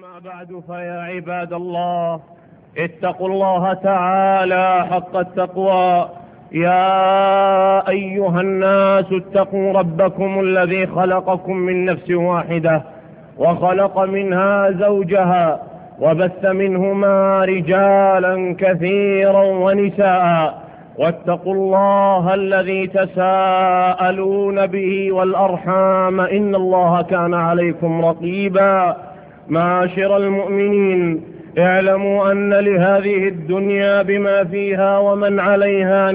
أما بعد فيا عباد الله، اتقوا الله تعالى حق التقوى. يا أيها الناس اتقوا ربكم الذي خلقكم من نفس واحدة وخلق منها زوجها وبث منهما رجالا كثيرا ونساء، واتقوا الله الذي تساءلون به والأرحام إن الله كان عليكم رقيبا. معاشر المؤمنين، اعلموا أن لهذه الدنيا بما فيها ومن عليها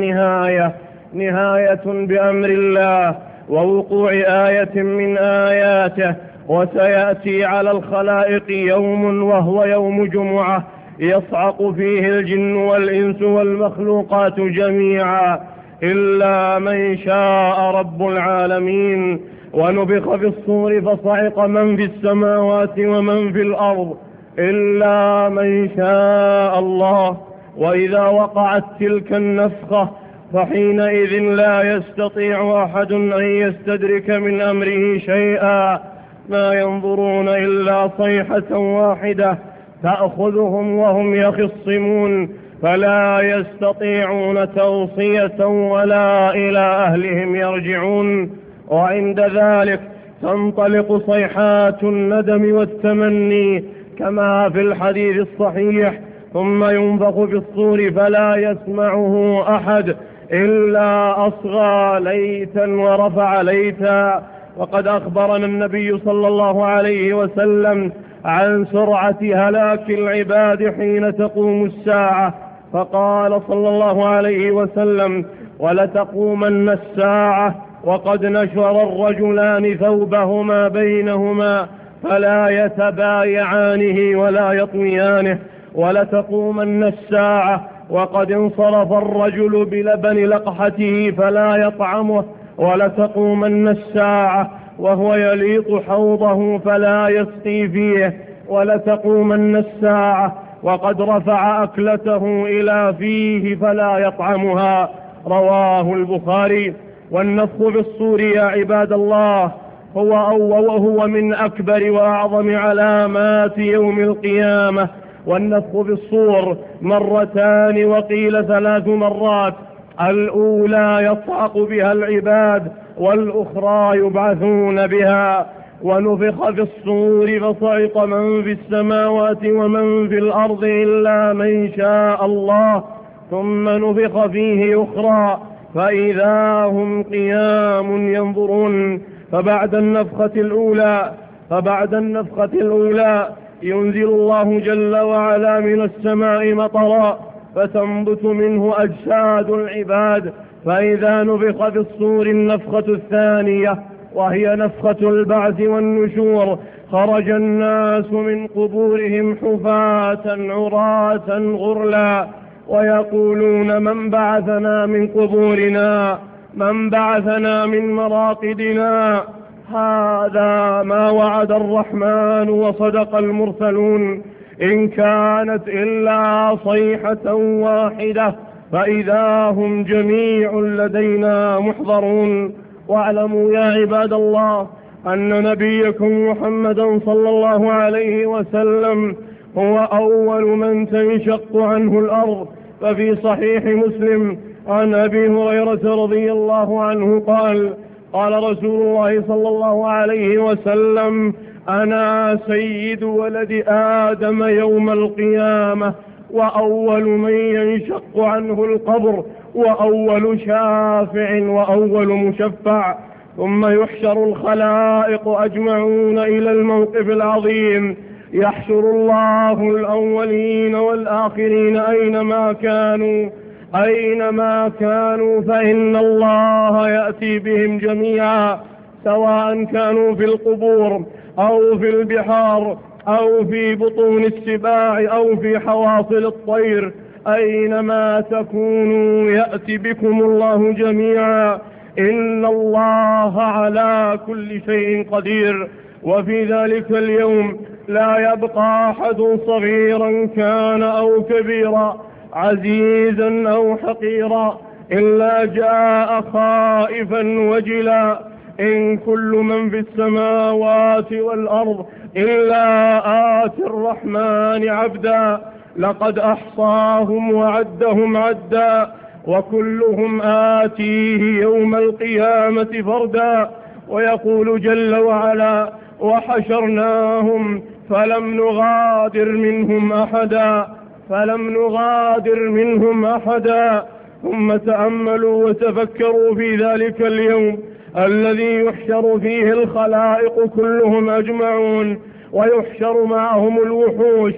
نهاية بأمر الله ووقوع آية من آياته، وسيأتي على الخلائق يوم وهو يوم جمعة يصعق فيه الجن والإنس والمخلوقات جميعا إلا من شاء رب العالمين. ونفخ في الصور فصعق من في السماوات ومن في الأرض إلا من شاء الله. وإذا وقعت تلك النفخة فحينئذ لا يستطيع أحد أن يستدرك من أمره شيئا، ما ينظرون إلا صيحة واحدة تأخذهم وهم يخصمون، فلا يستطيعون توصية ولا إلى أهلهم يرجعون. وعند ذلك تنطلق صيحات الندم والتمني كما في الحديث الصحيح، ثم ينفخ في الصور فلا يسمعه أحد إلا أصغى ليتا ورفع ليتا. وقد أخبرنا النبي صلى الله عليه وسلم عن سرعة هلاك العباد حين تقوم الساعة، فقال صلى الله عليه وسلم: ولتقومن الساعة وقد نشر الرجلان ثوبهما بينهما فلا يتبايعانه ولا يطويانه، ولتقومن الساعة وقد انصرف الرجل بلبن لقحته فلا يطعمه، ولتقومن الساعة وهو يليط حوضه فلا يسقي فيه، ولتقومن الساعة وقد رفع أكلته إلى فيه فلا يطعمها. رواه البخاري. والنفخ في الصور يا عباد الله وهو من أكبر وأعظم علامات يوم القيامة. والنفخ في الصور مرتان وقيل 3 مرات، الأولى يصعق بها العباد والأخرى يبعثون بها. ونفخ في الصور فصعق من في السماوات ومن في الأرض إلا من شاء الله، ثم نفخ فيه أخرى فإذا هم قيام ينظرون. فبعد النفخة الأولى ينزل الله جل وعلا من السماء مطرا فتنبت منه أجساد العباد. فإذا نفخ في الصور النفخة الثانية وهي نفخة البعث والنشور خرج الناس من قبورهم حفاة عراة غرلا ويقولون: من بعثنا من قبورنا، من بعثنا من مراقدنا. هذا ما وعد الرحمن وصدق المرسلون، إن كانت إلا صيحة واحدة فإذا هم جميع لدينا محضرون. واعلموا يا عباد الله أن نبيكم محمدا صلى الله عليه وسلم هو أول من تنشق عنه الأرض. ففي صحيح مسلم عن أبي هريرة رضي الله عنه قال: قال رسول الله صلى الله عليه وسلم: أنا سيد ولد آدم يوم القيامة، وأول من ينشق عنه القبر، وأول شافع وأول مشفع. ثم يحشر الخلائق أجمعون إلى الموقف العظيم، يحشر الله الأولين والآخرين أينما كانوا فإن الله يأتي بهم جميعا، سواء كانوا في القبور أو في البحار أو في بطون السباع أو في حواصل الطير، أينما تكونوا يأتي بكم الله جميعا، إن الله على كل شيء قدير. وفي ذلك اليوم لا يبقى أحد صغيرا كان أو كبيرا، عزيزا أو حقيرا، إلا جاء خائفا وجلا، إن كل من في السماوات والأرض إلا آتي للرحمن عبدا لقد أحصاهم وعدهم عدا وكلهم آتيه يوم القيامة فردا. ويقول جل وعلا وحشرناهم فلم نغادر منهم أحدا ثم تأملوا وتفكروا في ذلك اليوم الذي يحشر فيه الخلائق كلهم أجمعون، ويحشر معهم الوحوش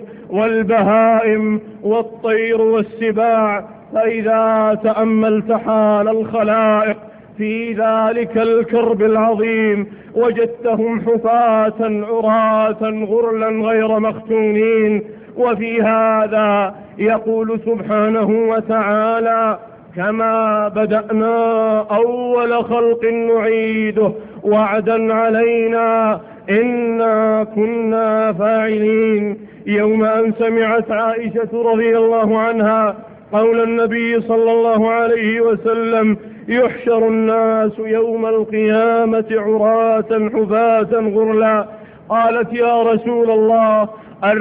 والبهائم والطير والسباع. فإذا تأملت حال الخلائق في ذلك الكرب العظيم وجدتهم حفاة عراة غرلا غير مختونين. وفي هذا يقول سبحانه وتعالى كما بدأنا أول خلق نعيده وعدا علينا إنا كنا فاعلين. يوم أن سمعت عائشة رضي الله عنها قول النبي صلى الله عليه وسلم يحشر الناس يوم القيامة عراة حفاة غرلا، قالت يا رسول الله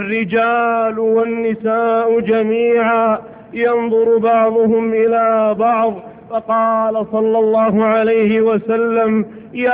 الرجال والنساء جميعا ينظر بعضهم إلى بعض؟ فقال صلى الله عليه وسلم يا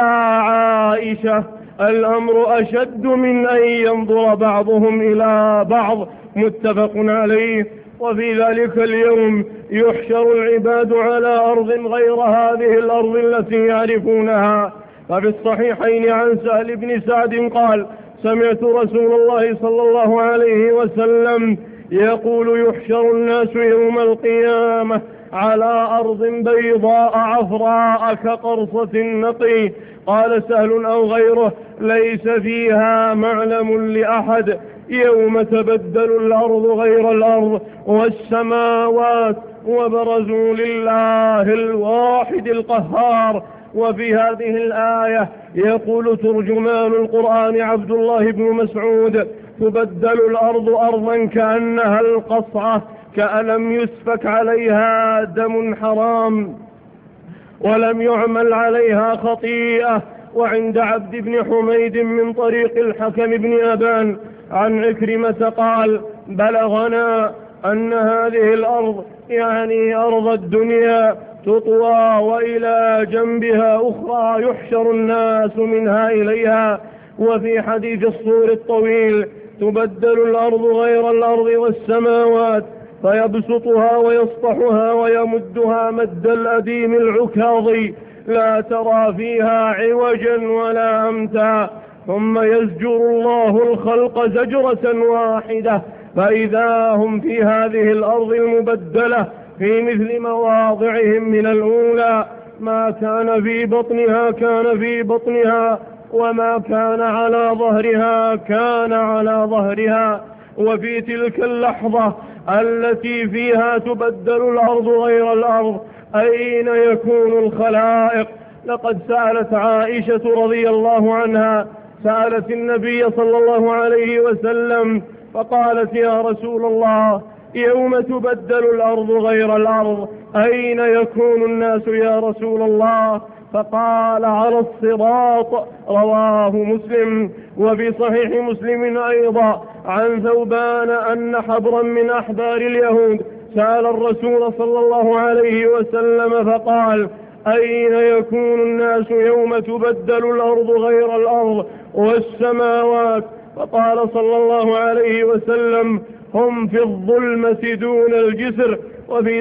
عائشة الأمر أشد من أن ينظر بعضهم إلى بعض، متفق عليه. وفي ذلك اليوم يحشر العباد على أرض غير هذه الأرض التي يعرفونها. ففي الصحيحين عن سهل بن سعد قال سمعت رسول الله صلى الله عليه وسلم يقول يحشر الناس يوم القيامة على أرض بيضاء عفراء كقرصة النقي. قال سهل أو غيره ليس فيها معلم لأحد يوم تبدل الأرض غير الأرض والسماوات وبرزوا لله الواحد القهار. وفي هذه الآية يقول ترجمان القرآن عبد الله بن مسعود تبدل الأرض أرضا كأنها القصعة كألم يسفك عليها دم حرام ولم يعمل عليها خطيئة. وعند عبد بن حميد من طريق الحكم بن أبان عن عكرمة قال بلغنا أن هذه الأرض يعني أرض الدنيا تطوى وإلى جنبها أخرى يحشر الناس منها إليها. وفي حديث الصور الطويل تبدل الأرض غير الأرض والسماوات فيبسطها ويسطحها ويمدها مد الأديم العكاظي لا ترى فيها عوجا ولا أمتا، ثم يزجر الله الخلق زجرة واحدة فإذا هم في هذه الأرض المبدلة في مثل مواضعهم من الأولى. ما كان في بطنها كان في بطنها وما كان على ظهرها كان على ظهرها. وفي تلك اللحظة التي فيها تبدل الأرض غير الأرض أين يكون الخلائق؟ لقد سألت عائشة رضي الله عنها سألت النبي صلى الله عليه وسلم فقالت يا رسول الله يوم تبدل الأرض غير الأرض أين يكون الناس يا رسول الله؟ فقال على الصراط، رواه مسلم. وفي صحيح مسلم أيضا عن ثوبان أن حبرا من أحبار اليهود سأل الرسول صلى الله عليه وسلم فقال أين يكون الناس يوم تبدل الأرض غير الأرض والسماوات؟ فقال صلى الله عليه وسلم هم في الظلمة دون الجسر. وفي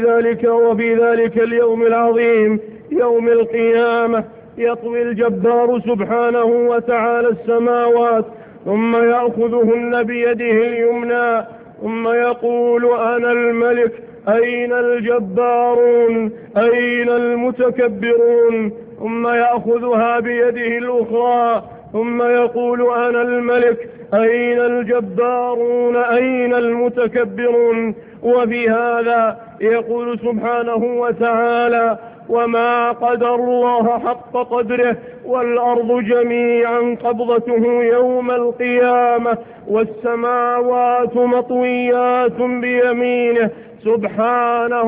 ذلك اليوم العظيم يوم القيامة يطوي الجبار سبحانه وتعالى السماوات ثم يأخذهن بيده اليمنى ثم يقول أنا الملك أين الجبارون أين المتكبرون؟ ثم يأخذها بيده الأخرى ثم يقول أنا الملك أين الجبارون أين المتكبرون؟ وفي هذا يقول سبحانه وتعالى وما قدر الله حق قدره والأرض جميعا قبضته يوم القيامة والسماوات مطويات بيمينه سبحانه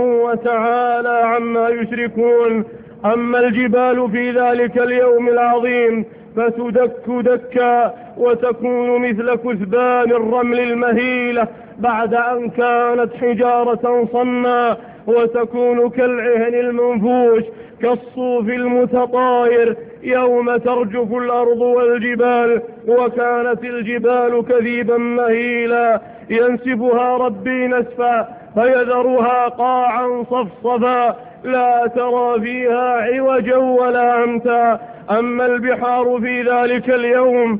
وتعالى عما يشركون. أما الجبال في ذلك اليوم العظيم فتدك دكا وتكون مثل كثبان الرمل المهيلة بعد أن كانت حجارة صنا، وتكون كالعهن المنفوش كالصوف المتطاير يوم ترجف الأرض والجبال، وكانت الجبال كثيبا مهيلا ينسفها ربي نسفا فيذرها قاعا صفصفا لا ترى فيها عوجا ولا أمتا. أما البحار في ذلك اليوم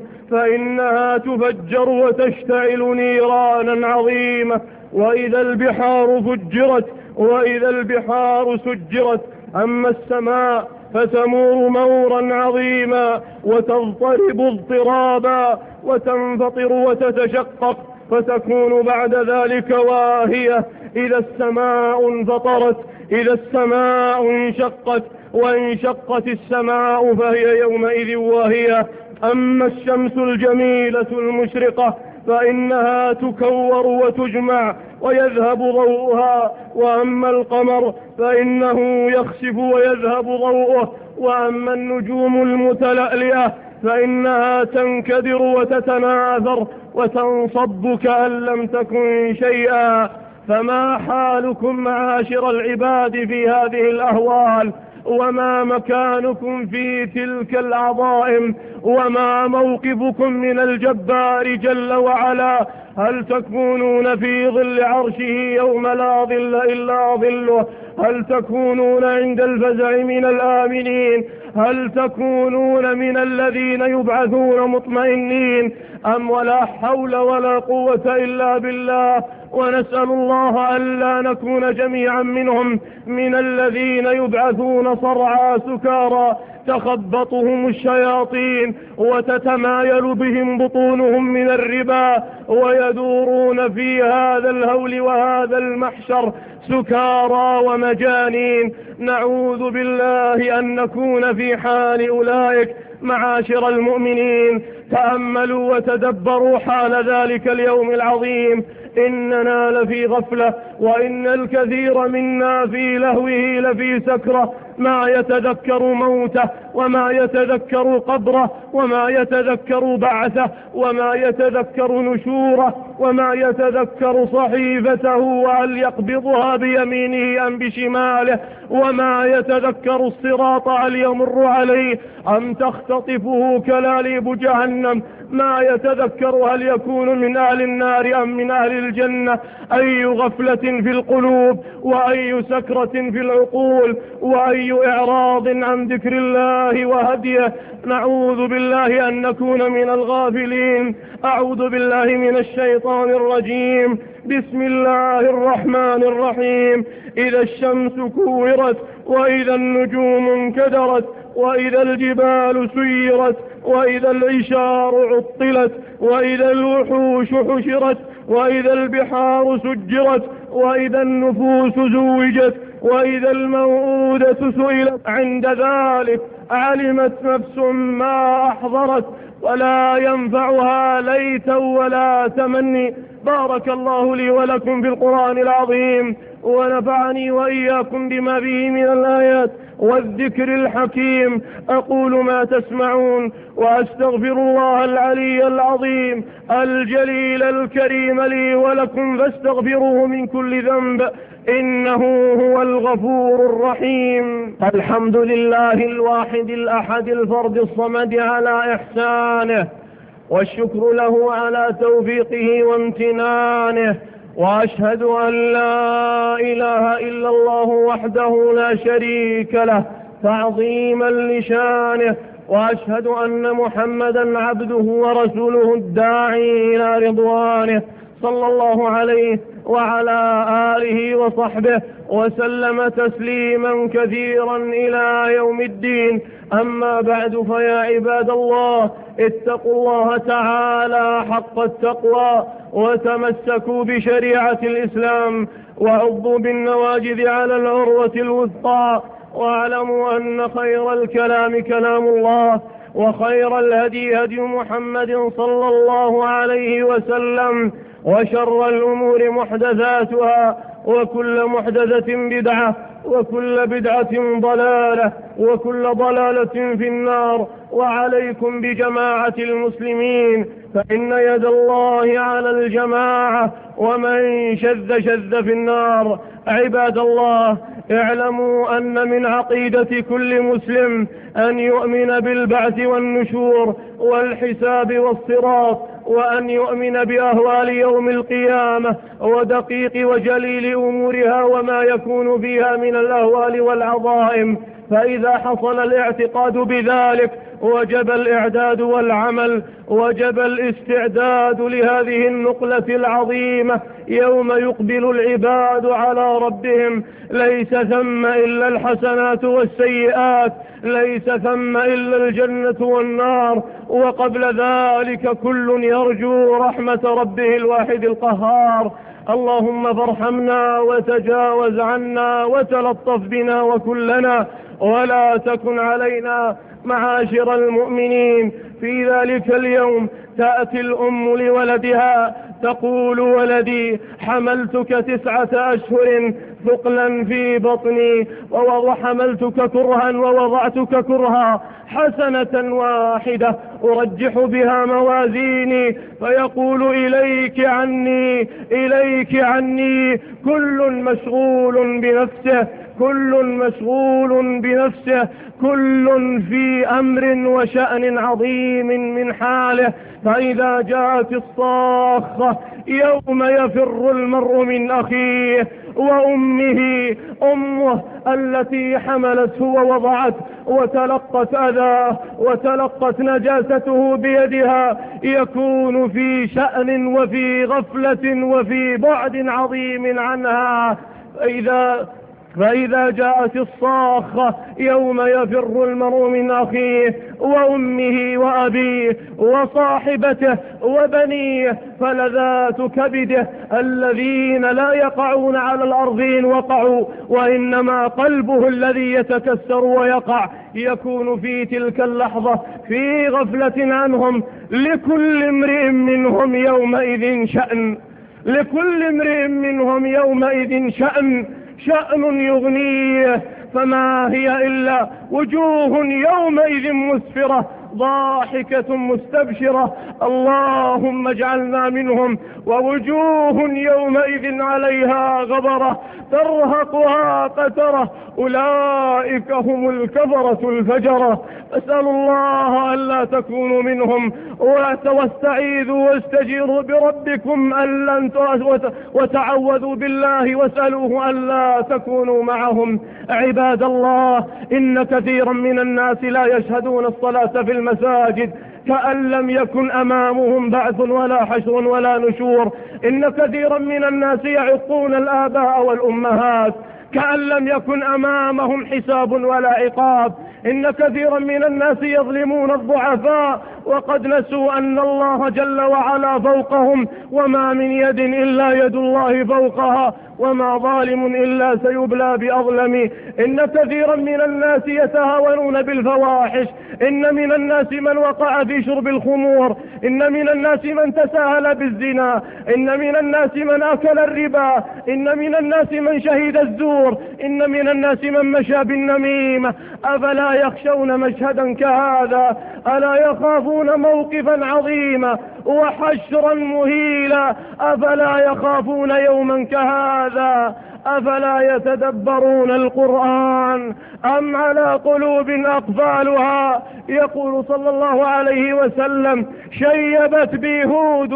فإنها تفجر وتشتعل نيرانا عظيمة، وإذا البحار فجرت وإذا البحار سجرت. أما السماء فتمور مورا عظيما وتضطرب اضطرابا وتنفطر وتتشقق، فتكون بعد ذلك واهية إذا السماء انفطرت، إذا السماء انشقت، وانشقت السماء فهي يومئذ واهية. أما الشمس الجميلة المشرقة فإنها تكور وتجمع ويذهب ضوءها، وأما القمر فإنه يخسف ويذهب ضوءه، وأما النجوم المتلألئة فإنها تنكدر وتتناثر وتنصب كأن لم تكن شيئا. فما حالكم معاشر العباد في هذه الأهوال؟ وما مكانكم في تلك العظائم؟ وما موقفكم من الجبار جل وعلا؟ هل تكونون في ظل عرشه يوم لا ظل إلا ظله؟ هل تكونون عند الفزع من الآمنين؟ هل تكونون من الذين يبعثون مطمئنين؟ أم ولا حول ولا قوة إلا بالله؟ ونسأل الله ألا نكون جميعا منهم، من الذين يبعثون صرعى سكارى تخبطهم الشياطين وتتمايل بهم بطونهم من الربا ويدورون في هذا الهول وهذا المحشر سكارى ومجانين. نعوذ بالله أن نكون في حال أولئك. معاشر المؤمنين، تأملوا وتدبروا حال ذلك اليوم العظيم. إننا لفي غفلة، وإن الكثير منا في لهوه لفي سكرة، ما يتذكر موته، وما يتذكر قبره، وما يتذكر بعثه، وما يتذكر نشوره، وما يتذكر صحيفته وهل يقبضها بيمينه أم بشماله، وما يتذكر الصراط هل يمر عليه أم تختطفه كلاليب جهنم، ما يتذكر هل يكون من أهل النار أم من أهل الجنة. أي غفلة في القلوب، وأي سكرة في العقول، وأي إعراض عن ذكر الله وهديه. نعوذ بالله أن نكون من الغافلين. أعوذ بالله من الشيطان الرجيم. بسم الله الرحمن الرحيم. إذا الشمس كورت، وإذا النجوم انكدرت، وإذا الجبال سيرت، وإذا العشار عطلت، وإذا الوحوش حشرت، وإذا البحار سجرت، وإذا النفوس زوجت، وإذا الموءودة سئلت. عند ذلك علمت نفس ما أحضرت، ولا ينفعها ليت ولا تمني. بارك الله لي ولكم في القرآن العظيم، ونفعني وإياكم بما فيه من الآيات والذكر الحكيم. أقول ما تسمعون، وأستغفر الله العلي العظيم الجليل الكريم لي ولكم، فاستغفروه من كل ذنب، إنه هو الغفور الرحيم. الحمد لله الواحد الأحد الفرد الصمد على إحسانه، والشكر له على توفيقه وامتنانه، وأشهد أن لا إله إلا الله وحده لا شريك له تعظيما لشانه، وأشهد أن محمدا عبده ورسوله الداعي إلى رضوانه، صلى الله عليه وعلى آله وصحبه وسلم تسليما كثيرا إلى يوم الدين. أما بعد، فيا عباد الله، اتقوا الله تعالى حق التقوى، وتمسكوا بشريعة الإسلام، وعضوا بالنواجذ على العروة الوثقى، واعلموا أن خير الكلام كلام الله، وخير الهدي هدي محمد صلى الله عليه وسلم، وشر الأمور محدثاتها، وكل محدثة بدعة، وكل بدعة ضلالة، وكل ضلالة في النار. وعليكم بجماعة المسلمين، فإن يد الله على الجماعة، ومن شذ شذ في النار. عباد الله، اعلموا أن من عقيدة كل مسلم أن يؤمن بالبعث والنشور والحساب والصراط، وأن يؤمن بأهوال يوم القيامة ودقيق وجليل أمورها وما يكون فيها من الأهوال والعظائم. فإذا حصل الاعتقاد بذلك وجب الإعداد والعمل، وجب الاستعداد لهذه النقلة العظيمة يوم يقبل العباد على ربهم. ليس ثم إلا الحسنات والسيئات، ليس ثم إلا الجنة والنار، وقبل ذلك كل يرجو رحمة ربه الواحد القهار. اللهم فارحمنا وتجاوز عنا وتلطف بنا وكلنا، ولا تكن علينا معاشر المؤمنين. في ذلك اليوم تأتي الأم لولدها تقول: ولدي حملتك 9 أشهر ثقلا في بطني، وحملتك كرها ووضعتك كرها، حسنة واحدة أرجح بها موازيني. فيقول: إليك عني، إليك عني. كل مشغول بنفسه، كل مشغول بنفسه، كل في أمر وشأن عظيم من حاله. فإذا جاءت الصاخة يوم يفر المرء من أخيه وأمه، أمه التي حملته ووضعته وتلقت أذاه وتلقت نجاسته بيدها، يكون في شأن وفي غفلة وفي بعد عظيم عنها. فإذا جاءت الصاخة يوم يفر المرء من أخيه وأمه وأبيه وصاحبته وبنيه، فلذات كبده الذين لا يقعون على الأرض إن وقعوا، وإنما قلبه الذي يتكسر ويقع، يكون في تلك اللحظة في غفلة عنهم. لكل امرئ منهم يومئذ شأن، لكل امرئ منهم يومئذ شأن يغنيه. فما هي إلا وجوه يومئذ مسفرة ضاحكة مستبشرة، اللهم اجعلنا منهم. ووجوه يومئذ عليها غبرة ترهقها قترة، أولئك هم الكفرة الفجرة. أسأل الله ألا تكونوا منهم، واستعيذوا واستجيروا بربكم وتعوذوا بالله واسألوه ألا تكونوا معهم. عباد الله، إن كثيرا من الناس لا يشهدون الصلاة في المساجد كأن لم يكن أمامهم بعث ولا حشر ولا نشور. إن كثيرا من الناس يعقون الآباء والأمهات كأن لم يكن أمامهم حساب ولا عقاب. إن كثيرا من الناس يظلمون الضعفاء وقد نسوا أن الله جل وعلا فوقهم، وما من يد إلا يد الله فوقها، وما ظالم إلا سيبلى بأظلم. إن كثيرا من الناس يتهاونون بالفواحش، إن من الناس من وقع في شرب الخمور، إن من الناس من تساهل بالزنا، إن من الناس من أكل الربا، إن من الناس من شهد الزور، إن من الناس من مشى بالنميمة. أفلا يخشون مشهدا كهذا؟ ألا يخافون موقفا عظيما وحشرا مهيلا؟ أفلا يخافون يوما كهذا؟ أفلا يتدبرون القرآن أم على قلوب أقفالها؟ يقول صلى الله عليه وسلم: شيبت بي هود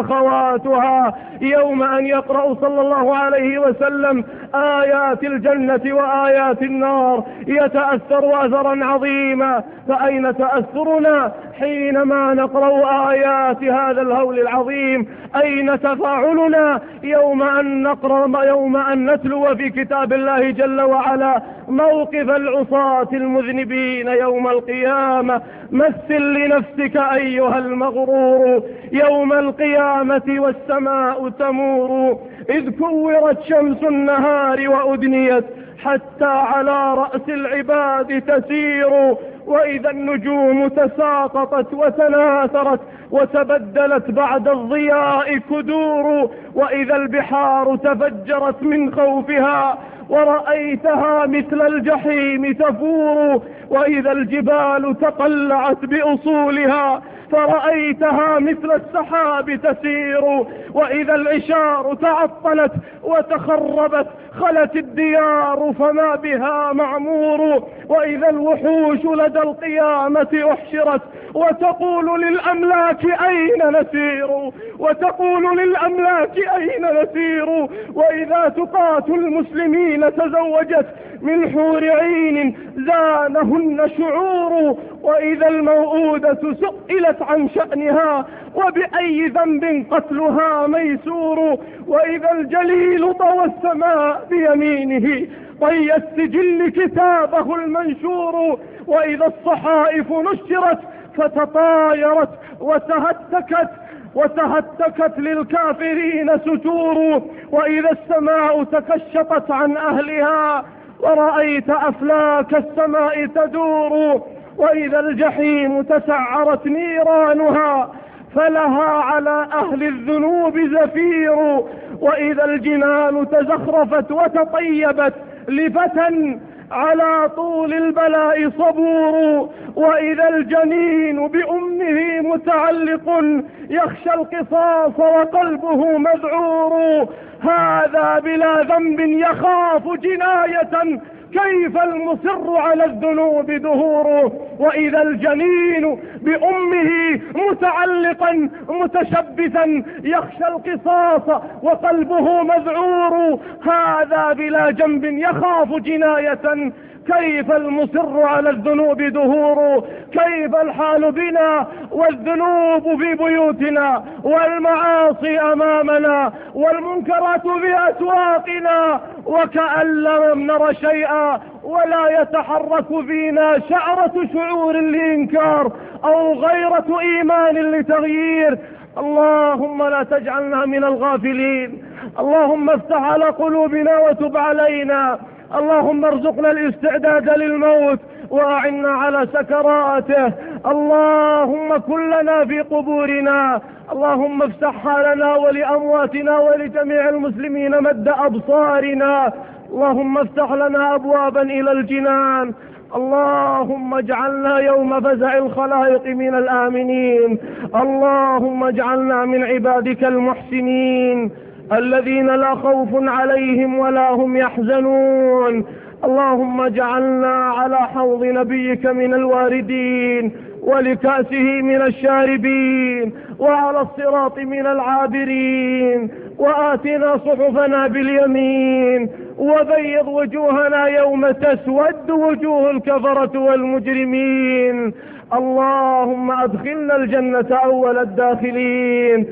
وأخواتها. يوم أن يقرأ صلى الله عليه وسلم آيات الجنة وآيات النار يتأثر أثرا عظيما. فأين تأثرنا حينما نقرأ آيات هذا الهول العظيم؟ أين تفاعلنا يوم أن نقرأ، يوم أن نتلو في كتاب الله جل وعلا موقف العصاة المذنبين يوم القيامة؟ مثل لنفسك أيها المغرور يوم القيامة والسماء تمور، إذ كورت شمس النهار وأدنيت حتى على رأس العباد تسير، وإذا النجوم تساقطت وتناثرت وتبدلت بعد الضياء كدور، وإذا البحار تفجرت من خوفها ورأيتها مثل الجحيم تفور، وإذا الجبال تقلعت بأصولها فرأيتها مثل السحاب تسير، وإذا العشار تعطلت وتخربت خلت الديار فما بها معمور، وإذا الوحوش لدى القيامة أحشرت وتقول للأملاك أين نسير، وتقول للأملاك أين نسير، وإذا تقات المسلمين تزوجت من حور عين زانهن شعور، وإذا الموءودة سئلت عن شأنها وبأي ذنب قتلها ميسور، وإذا الجليل طوى السماء بيمينه طي السجل كتابه المنشور، وإذا الصحائف نشرت فتطايرت وتهتكت للكافرين ستور، وإذا السماء تكشطت عن أهلها ورأيت أفلاك السماء تدور، وإذا الجحيم تسعرت نيرانها فلها على أهل الذنوب زفير، وإذا الجنان تزخرفت وتطيبت لفتى على طول البلاء صبور، وإذا الجنين بأمه متعلق يخشى القصاص وقلبه مذعور، هذا بلا ذنب يخاف جناية كيف المصر على الذنوب دهور، وإذا الجنين بأمه متعلقا متشبثا يخشى القصاص وقلبه مذعور، هذا بلا جنب يخاف جناية كيف المصر على الذنوب دهور، كيف الحال بنا والذنوب في بيوتنا والمعاصي أمامنا والمنكرات في أسواقنا، وكأن لم نر شيئا ولا يتحرك فينا شعرة شعور لإنكار أو غيرة إيمان لتغيير. اللهم لا تجعلنا من الغافلين، اللهم افتح على قلوبنا وتب علينا، اللهم ارزقنا الاستعداد للموت وأعنا على سكراته، اللهم كن لنا في قبورنا، اللهم افتحها لنا ولأمواتنا ولجميع المسلمين مد أبصارنا، اللهم افتح لنا أبوابا إلى الجنان، اللهم اجعلنا يوم فزع الخلائق من الآمنين، اللهم اجعلنا من عبادك المحسنين الذين لا خوف عليهم ولا هم يحزنون، اللهم اجعلنا على حوض نبيك من الواردين ولكأسه من الشاربين وعلى الصراط من العابرين، وآتنا صحفنا باليمين وبيض وجوهنا يوم تسود وجوه الكفرة والمجرمين، اللهم أدخلنا الجنة أول الداخلين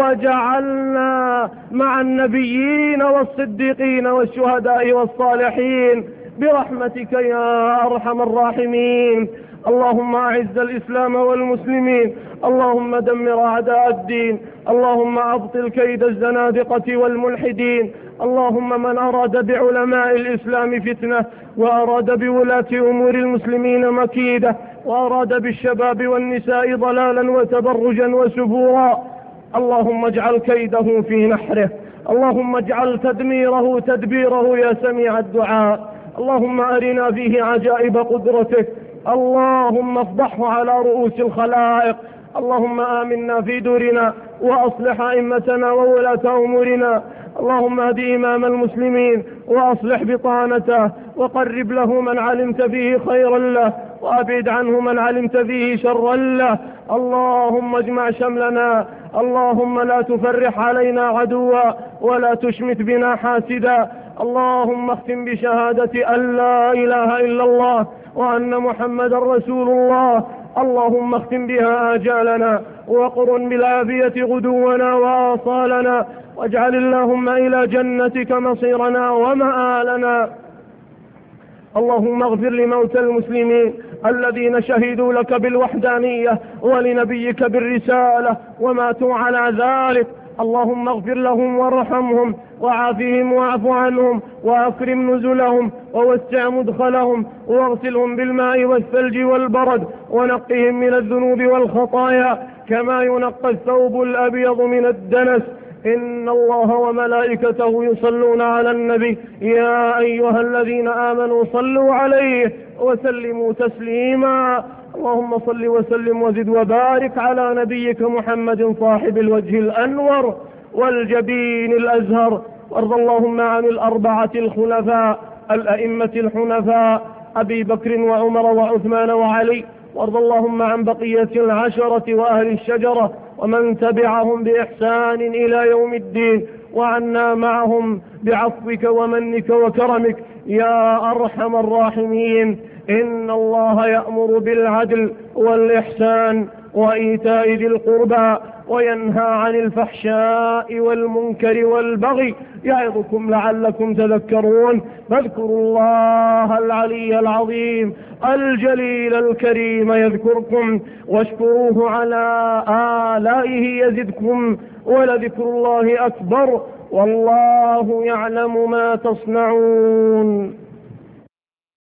وجعلنا مع النبيين والصديقين والشهداء والصالحين برحمتك يا أرحم الراحمين. اللهم أعز الإسلام والمسلمين، اللهم دمر أعداء الدين، اللهم أبطل كيد الزنادقة والملحدين، اللهم من أراد بعلماء الإسلام فتنة وأراد بولاة أمور المسلمين مكيدة وأراد بالشباب والنساء ضلالا وتبرجا وسفورا، اللهم اجعل كيده في نحره، اللهم اجعل تدميره تدبيره يا سميع الدعاء، اللهم أرنا فيه عجائب قدرتك، اللهم افضحه على رؤوس الخلائق، اللهم آمنا في دورنا وأصلح أئمتنا وولاة أمورنا، اللهم اهد إمام المسلمين وأصلح بطانته وقرب له من علمت فيه خيرا له وأبعد عنه من علمت فيه شرا له، اللهم اجمع شملنا، اللهم لا تفرح علينا عدوا ولا تشمت بنا حاسدا، اللهم اختم بشهادة أن لا إله إلا الله وأن محمد رسول الله، اللهم اختم بها آجالنا وقرن بالعافية غدونا وآصالنا، واجعل اللهم إلى جنتك مصيرنا ومآلنا. اللهم اغفر لموتى المسلمين الذين شهدوا لك بالوحدانية ولنبيك بالرسالة وماتوا على ذلك، اللهم اغفر لهم وارحمهم وعافهم واعف عنهم وأكرم نزلهم ووسع مدخلهم واغسلهم بالماء والثلج والبرد ونقهم من الذنوب والخطايا كما ينقى الثوب الأبيض من الدنس، إن الله وملائكته يصلون على النبي يا أيها الذين آمنوا صلوا عليه وسلموا تسليما. اللهم صل وسلم وزد وبارك على نبيك محمد صاحب الوجه الأنور والجبين الأزهر. وارض اللهم عن الأربعة الخلفاء الأئمة الحنفاء أبي بكر وعمر وعثمان وعلي. وارض اللهم عن بقية العشرة وأهل الشجرة ومن تبعهم بإحسان إلى يوم الدين، وعنا معهم بعفوك ومنك وكرمك يا أرحم الراحمين. إن الله يأمر بالعدل والإحسان وإيتاء ذي القربى وينهى عن الفحشاء والمنكر والبغي يعظكم لعلكم تذكرون. فاذكروا الله العلي العظيم الجليل الكريم يذكركم، واشكروه على آلائه يزدكم، ولذكر الله أكبر، والله يعلم ما تصنعون.